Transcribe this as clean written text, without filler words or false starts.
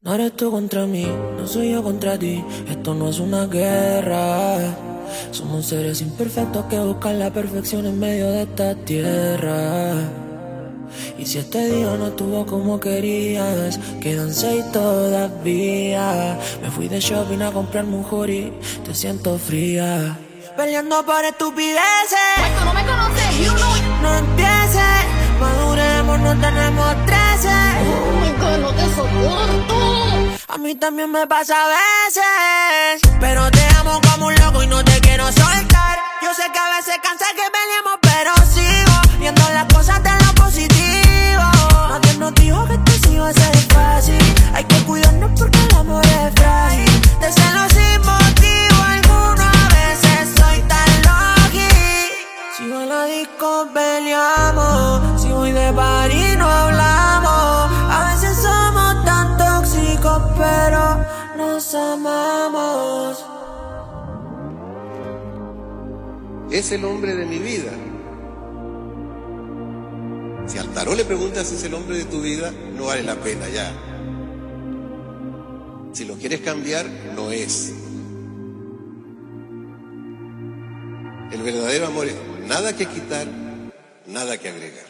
No eres tú contra mí, no soy yo contra ti. Esto no es una guerra. Somos seres imperfectos que buscan la perfección en medio de esta tierra. Y si este día no estuvo como querías, quedan 6 todavía. Me fui de shopping a comprarme un hoodie, te siento fría. Peleando por estupideces. Pues tú no me conoces, you know it. No empieces, maduremos, no tenemos 13. Oh my God, no te soporto. A mí también me pasa a veces, pero te amo como un loco y no te quiero soltar. Yo sé que a veces cansa que peleemos, pero sigo viendo las cosas de lo positivo. Nadie nos dijo que esto sí iba a ser fácil. Hay que cuidarnos porque el amor es frágil. De celos sin motivo alguno, a veces soy tan loqui. Si voy a la disco peleamos, si voy de party no hablamos. A veces somos tan tóxicos, pero nos amamos. Es el hombre de mi vida. Si al tarot le preguntas si es el hombre de tu vida, no vale la pena ya. Si lo quieres cambiar, no es. El verdadero amor es nada que quitar, nada que agregar.